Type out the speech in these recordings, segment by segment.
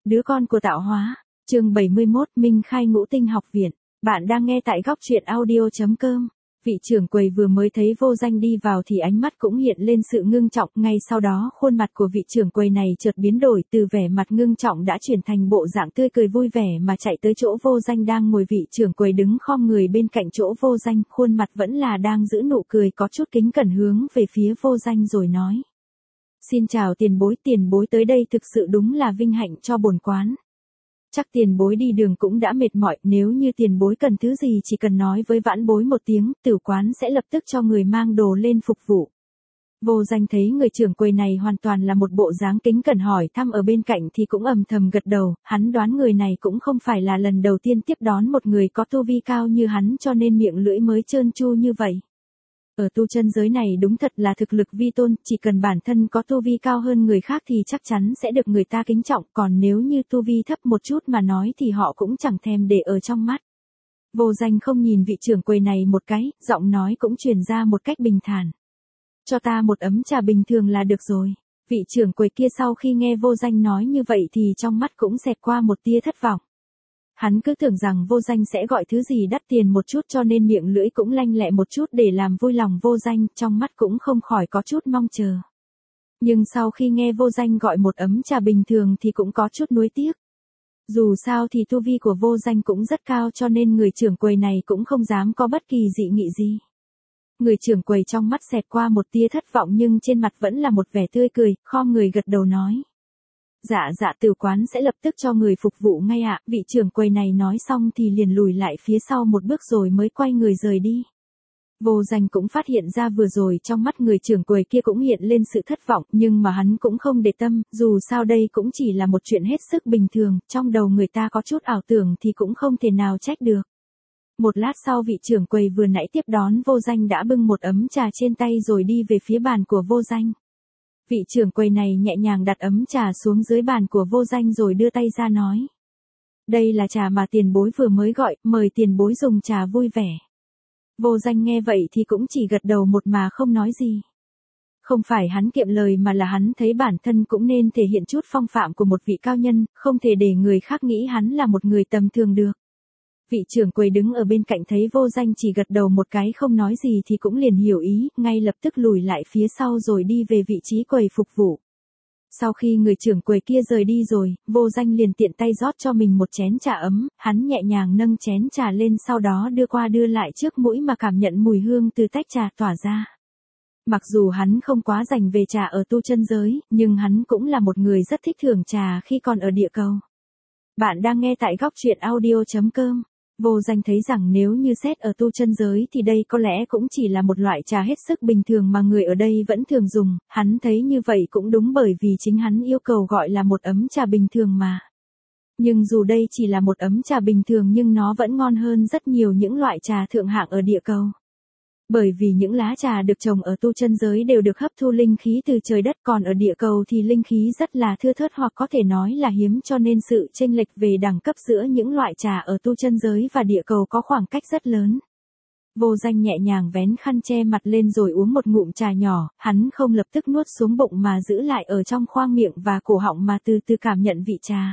Đứa con của tạo hóa. Chương 71, Minh Khai Ngũ Tinh Học Viện. Bạn đang nghe tại góc truyện audio.com. Vị trưởng quầy vừa mới thấy Vô Danh đi vào thì ánh mắt cũng hiện lên sự ngưng trọng, ngay sau đó khuôn mặt của vị trưởng quầy này chợt biến đổi, từ vẻ mặt ngưng trọng đã chuyển thành bộ dạng tươi cười vui vẻ mà chạy tới chỗ Vô Danh đang ngồi. Vị trưởng quầy đứng khom người bên cạnh chỗ Vô Danh, khuôn mặt vẫn là đang giữ nụ cười, có chút kính cẩn hướng về phía Vô Danh rồi nói: "Xin chào tiền bối tới đây thực sự đúng là vinh hạnh cho bổn quán. Chắc tiền bối đi đường cũng đã mệt mỏi, nếu như tiền bối cần thứ gì chỉ cần nói với vãn bối một tiếng, tử quán sẽ lập tức cho người mang đồ lên phục vụ." Vô Danh thấy người trưởng quầy này hoàn toàn là một bộ dáng kính cẩn hỏi thăm ở bên cạnh thì cũng âm thầm gật đầu, hắn đoán người này cũng không phải là lần đầu tiên tiếp đón một người có tu vi cao như hắn, cho nên miệng lưỡi mới trơn tru như vậy. Ở tu chân giới này đúng thật là thực lực vi tôn, chỉ cần bản thân có tu vi cao hơn người khác thì chắc chắn sẽ được người ta kính trọng, còn nếu như tu vi thấp một chút mà nói thì họ cũng chẳng thèm để ở trong mắt. Vô Danh không nhìn vị trưởng quầy này một cái, giọng nói cũng truyền ra một cách bình thản: "Cho ta một ấm trà bình thường là được rồi." Vị trưởng quầy kia sau khi nghe Vô Danh nói như vậy thì trong mắt cũng xẹt qua một tia thất vọng. Hắn cứ tưởng rằng Vô Danh sẽ gọi thứ gì đắt tiền một chút cho nên miệng lưỡi cũng lanh lẹ một chút để làm vui lòng Vô Danh, trong mắt cũng không khỏi có chút mong chờ. Nhưng sau khi nghe Vô Danh gọi một ấm trà bình thường thì cũng có chút nuối tiếc. Dù sao thì tu vi của Vô Danh cũng rất cao cho nên người trưởng quầy này cũng không dám có bất kỳ dị nghị gì. Người trưởng quầy trong mắt xẹt qua một tia thất vọng nhưng trên mặt vẫn là một vẻ tươi cười, khom người gật đầu nói: Dạ tử quán sẽ lập tức cho người phục vụ ngay ạ." Vị trưởng quầy này nói xong thì liền lùi lại phía sau một bước rồi mới quay người rời đi. Vô Danh cũng phát hiện ra vừa rồi trong mắt người trưởng quầy kia cũng hiện lên sự thất vọng, nhưng mà hắn cũng không để tâm, dù sao đây cũng chỉ là một chuyện hết sức bình thường, trong đầu người ta có chút ảo tưởng thì cũng không thể nào trách được. Một lát sau vị trưởng quầy vừa nãy tiếp đón Vô Danh đã bưng một ấm trà trên tay rồi đi về phía bàn của Vô Danh. Vị trưởng quầy này nhẹ nhàng đặt ấm trà xuống dưới bàn của Vô Danh rồi đưa tay ra nói: "Đây là trà mà tiền bối vừa mới gọi, mời tiền bối dùng trà vui vẻ." Vô Danh nghe vậy thì cũng chỉ gật đầu một mà không nói gì. Không phải hắn kiệm lời mà là hắn thấy bản thân cũng nên thể hiện chút phong phạm của một vị cao nhân, không thể để người khác nghĩ hắn là một người tầm thường được. Vị trưởng quầy đứng ở bên cạnh thấy Vô Danh chỉ gật đầu một cái không nói gì thì cũng liền hiểu ý, ngay lập tức lùi lại phía sau rồi đi về vị trí quầy phục vụ. Sau khi người trưởng quầy kia rời đi rồi, Vô Danh liền tiện tay rót cho mình một chén trà ấm, hắn nhẹ nhàng nâng chén trà lên sau đó đưa qua đưa lại trước mũi mà cảm nhận mùi hương từ tách trà tỏa ra. Mặc dù hắn không quá rành về trà ở tu chân giới, nhưng hắn cũng là một người rất thích thưởng trà khi còn ở địa cầu. Bạn đang nghe tại góc truyện audio.com. Vô Danh thấy rằng nếu như xét ở tu chân giới thì đây có lẽ cũng chỉ là một loại trà hết sức bình thường mà người ở đây vẫn thường dùng, hắn thấy như vậy cũng đúng bởi vì chính hắn yêu cầu gọi là một ấm trà bình thường mà. Nhưng dù đây chỉ là một ấm trà bình thường nhưng nó vẫn ngon hơn rất nhiều những loại trà thượng hạng ở địa cầu. Bởi vì những lá trà được trồng ở tu chân giới đều được hấp thu linh khí từ trời đất, còn ở địa cầu thì linh khí rất là thưa thớt hoặc có thể nói là hiếm, cho nên sự chênh lệch về đẳng cấp giữa những loại trà ở tu chân giới và địa cầu có khoảng cách rất lớn. Vô Danh nhẹ nhàng vén khăn che mặt lên rồi uống một ngụm trà nhỏ, hắn không lập tức nuốt xuống bụng mà giữ lại ở trong khoang miệng và cổ họng mà từ từ cảm nhận vị trà.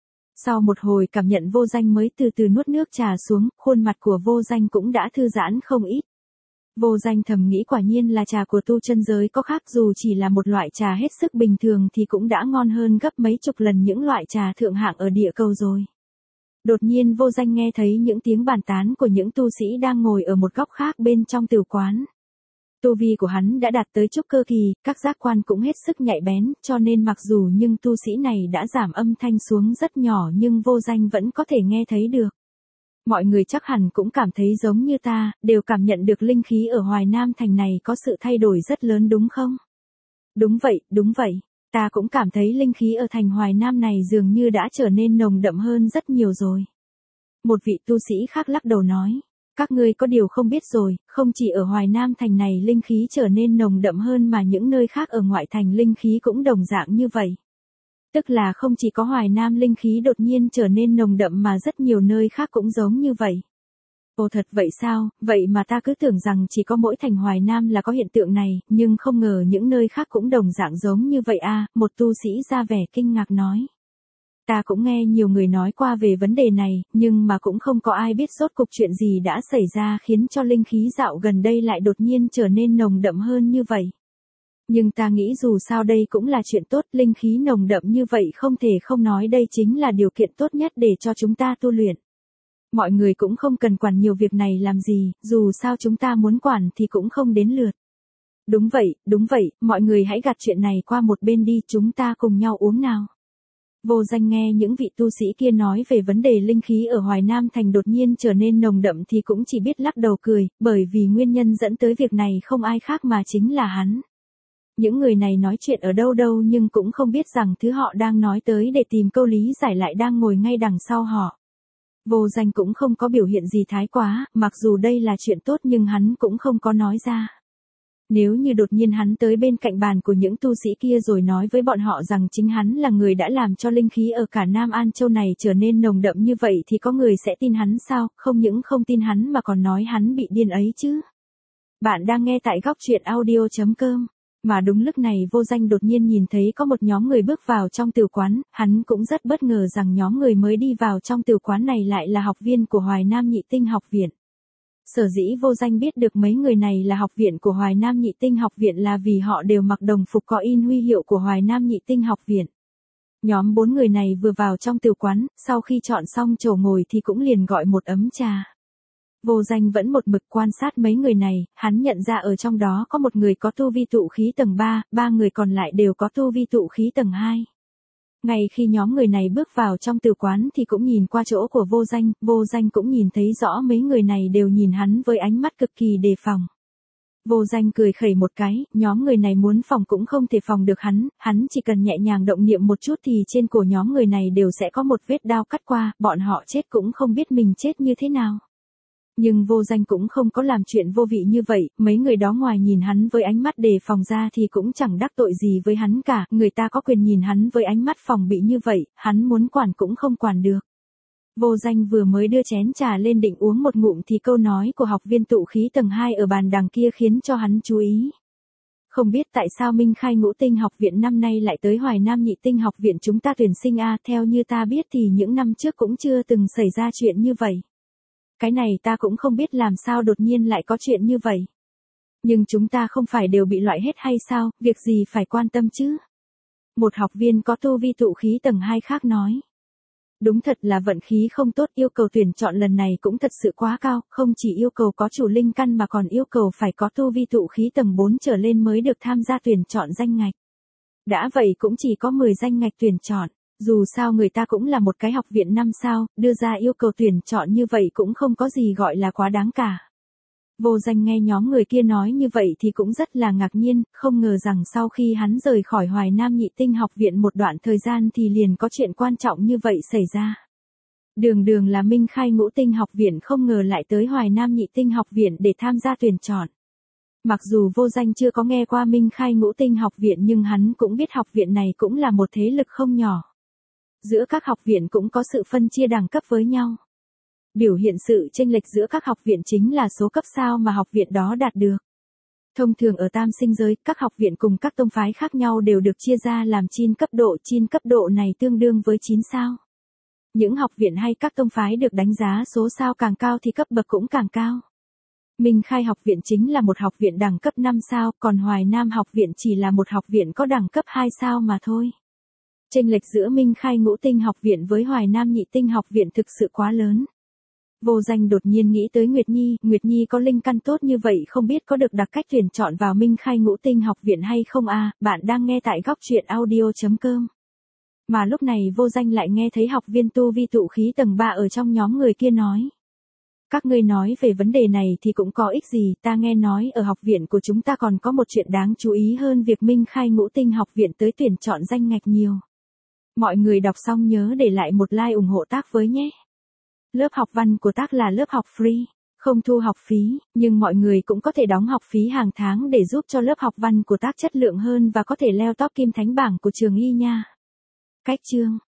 Sau một hồi cảm nhận Vô Danh mới từ từ nuốt nước trà xuống, khuôn mặt của Vô Danh cũng đã thư giãn không ít. Vô Danh thầm nghĩ quả nhiên là trà của tu chân giới có khác, dù chỉ là một loại trà hết sức bình thường thì cũng đã ngon hơn gấp mấy chục lần những loại trà thượng hạng ở địa cầu rồi. Đột nhiên Vô Danh nghe thấy những tiếng bàn tán của những tu sĩ đang ngồi ở một góc khác bên trong tiểu quán. Tu vi của hắn đã đạt tới trúc cơ kỳ, các giác quan cũng hết sức nhạy bén, cho nên mặc dù nhưng tu sĩ này đã giảm âm thanh xuống rất nhỏ nhưng Vô Danh vẫn có thể nghe thấy được. Mọi người chắc hẳn cũng cảm thấy giống như ta, đều cảm nhận được linh khí ở Hoài Nam thành này có sự thay đổi rất lớn đúng không? Đúng vậy, ta cũng cảm thấy linh khí ở thành Hoài Nam này dường như đã trở nên nồng đậm hơn rất nhiều rồi. Một vị tu sĩ khác lắc đầu nói: "Các ngươi có điều không biết rồi, không chỉ ở Hoài Nam thành này linh khí trở nên nồng đậm hơn mà những nơi khác ở ngoại thành linh khí cũng đồng dạng như vậy. Tức là không chỉ có Hoài Nam linh khí đột nhiên trở nên nồng đậm mà rất nhiều nơi khác cũng giống như vậy." Ồ thật vậy sao, vậy mà ta cứ tưởng rằng chỉ có mỗi thành Hoài Nam là có hiện tượng này, nhưng không ngờ những nơi khác cũng đồng dạng giống như vậy a, một tu sĩ ra vẻ kinh ngạc nói. Ta cũng nghe nhiều người nói qua về vấn đề này, nhưng mà cũng không có ai biết rốt cuộc chuyện gì đã xảy ra khiến cho linh khí dạo gần đây lại đột nhiên trở nên nồng đậm hơn như vậy. Nhưng ta nghĩ dù sao đây cũng là chuyện tốt, linh khí nồng đậm như vậy không thể không nói đây chính là điều kiện tốt nhất để cho chúng ta tu luyện. Mọi người cũng không cần quản nhiều việc này làm gì, dù sao chúng ta muốn quản thì cũng không đến lượt. Đúng vậy, mọi người hãy gạt chuyện này qua một bên đi, chúng ta cùng nhau uống nào. Vô Danh nghe những vị tu sĩ kia nói về vấn đề linh khí ở Hoài Nam Thành đột nhiên trở nên nồng đậm thì cũng chỉ biết lắc đầu cười, bởi vì nguyên nhân dẫn tới việc này không ai khác mà chính là hắn. Những người này nói chuyện ở đâu nhưng cũng không biết rằng thứ họ đang nói tới để tìm câu lý giải lại đang ngồi ngay đằng sau họ. Vô Danh cũng không có biểu hiện gì thái quá, mặc dù đây là chuyện tốt nhưng hắn cũng không có nói ra. Nếu như đột nhiên hắn tới bên cạnh bàn của những tu sĩ kia rồi nói với bọn họ rằng chính hắn là người đã làm cho linh khí ở cả Nam An Châu này trở nên nồng đậm như vậy thì có người sẽ tin hắn sao, không những không tin hắn mà còn nói hắn bị điên ấy chứ. Bạn đang nghe tại góc truyện audio.com. Mà đúng lúc này Vô Danh đột nhiên nhìn thấy có một nhóm người bước vào trong tử quán, hắn cũng rất bất ngờ rằng nhóm người mới đi vào trong tử quán này lại là học viên của Hoài Nam Nhị Tinh học viện. Sở dĩ Vô Danh biết được mấy người này là học viện của Hoài Nam Nhị Tinh học viện là vì họ đều mặc đồng phục có in huy hiệu của Hoài Nam Nhị Tinh học viện. Nhóm 4 người này vừa vào trong tử quán, sau khi chọn xong chỗ ngồi thì cũng liền gọi một ấm trà. Vô Danh vẫn một mực quan sát mấy người này, hắn nhận ra ở trong đó có một người có tu vi tụ khí tầng 3, 3 người còn lại đều có tu vi tụ khí tầng 2. Ngay khi nhóm người này bước vào trong tử quán thì cũng nhìn qua chỗ của Vô Danh cũng nhìn thấy rõ mấy người này đều nhìn hắn với ánh mắt cực kỳ đề phòng. Vô Danh cười khẩy một cái, nhóm người này muốn phòng cũng không thể phòng được hắn chỉ cần nhẹ nhàng động niệm một chút thì trên cổ nhóm người này đều sẽ có một vết đao cắt qua, bọn họ chết cũng không biết mình chết như thế nào. Nhưng Vô Danh cũng không có làm chuyện vô vị như vậy, mấy người đó ngoài nhìn hắn với ánh mắt đề phòng ra thì cũng chẳng đắc tội gì với hắn cả, người ta có quyền nhìn hắn với ánh mắt phòng bị như vậy, hắn muốn quản cũng không quản được. Vô Danh vừa mới đưa chén trà lên định uống một ngụm thì câu nói của học viên tụ khí tầng 2 ở bàn đằng kia khiến cho hắn chú ý. Không biết tại sao Minh Khai Ngũ Tinh học viện năm nay lại tới Hoài Nam Nhị Tinh học viện chúng ta tuyển sinh theo như ta biết thì những năm trước cũng chưa từng xảy ra chuyện như vậy. Cái này ta cũng không biết làm sao đột nhiên lại có chuyện như vậy. Nhưng chúng ta không phải đều bị loại hết hay sao, việc gì phải quan tâm chứ? Một học viên có tu vi tụ khí tầng 2 khác nói. Đúng thật là vận khí không tốt, yêu cầu tuyển chọn lần này cũng thật sự quá cao, không chỉ yêu cầu có chủ linh căn mà còn yêu cầu phải có tu vi tụ khí tầng 4 trở lên mới được tham gia tuyển chọn danh ngạch. Đã vậy cũng chỉ có 10 danh ngạch tuyển chọn. Dù sao người ta cũng là một cái học viện 5 sao, đưa ra yêu cầu tuyển chọn như vậy cũng không có gì gọi là quá đáng cả. Vô Danh nghe nhóm người kia nói như vậy thì cũng rất là ngạc nhiên, không ngờ rằng sau khi hắn rời khỏi Hoài Nam Nhị Tinh học viện một đoạn thời gian thì liền có chuyện quan trọng như vậy xảy ra. Đường là Minh Khai Ngũ Tinh học viện không ngờ lại tới Hoài Nam Nhị Tinh học viện để tham gia tuyển chọn. Mặc dù Vô Danh chưa có nghe qua Minh Khai Ngũ Tinh học viện nhưng hắn cũng biết học viện này cũng là một thế lực không nhỏ. Giữa các học viện cũng có sự phân chia đẳng cấp với nhau. Biểu hiện sự chênh lệch giữa các học viện chính là số cấp sao mà học viện đó đạt được. Thông thường ở tam sinh giới, các học viện cùng các tông phái khác nhau đều được chia ra làm 9 cấp độ này tương đương với 9 sao. Những học viện hay các tông phái được đánh giá số sao càng cao thì cấp bậc cũng càng cao. Minh Khai học viện chính là một học viện đẳng cấp 5 sao, còn Hoài Nam học viện chỉ là một học viện có đẳng cấp 2 sao mà thôi. Chênh lệch giữa Minh Khai Ngũ Tinh học viện với Hoài Nam Nhị Tinh học viện thực sự quá lớn. Vô Danh đột nhiên nghĩ tới Nguyệt Nhi có linh căn tốt như vậy không biết có được đặc cách tuyển chọn vào Minh Khai Ngũ Tinh học viện hay không bạn đang nghe tại góc truyện audio.com. Mà lúc này Vô Danh lại nghe thấy học viên tu vi tụ khí tầng 3 ở trong nhóm người kia nói. Các ngươi nói về vấn đề này thì cũng có ích gì, ta nghe nói ở học viện của chúng ta còn có một chuyện đáng chú ý hơn việc Minh Khai Ngũ Tinh học viện tới tuyển chọn danh ngạch nhiều. Mọi người đọc xong nhớ để lại một like ủng hộ Tác với nhé. Lớp học văn của Tác là lớp học free, không thu học phí, nhưng mọi người cũng có thể đóng học phí hàng tháng để giúp cho lớp học văn của Tác chất lượng hơn và có thể leo top kim thánh bảng của trường y nha. Cách chương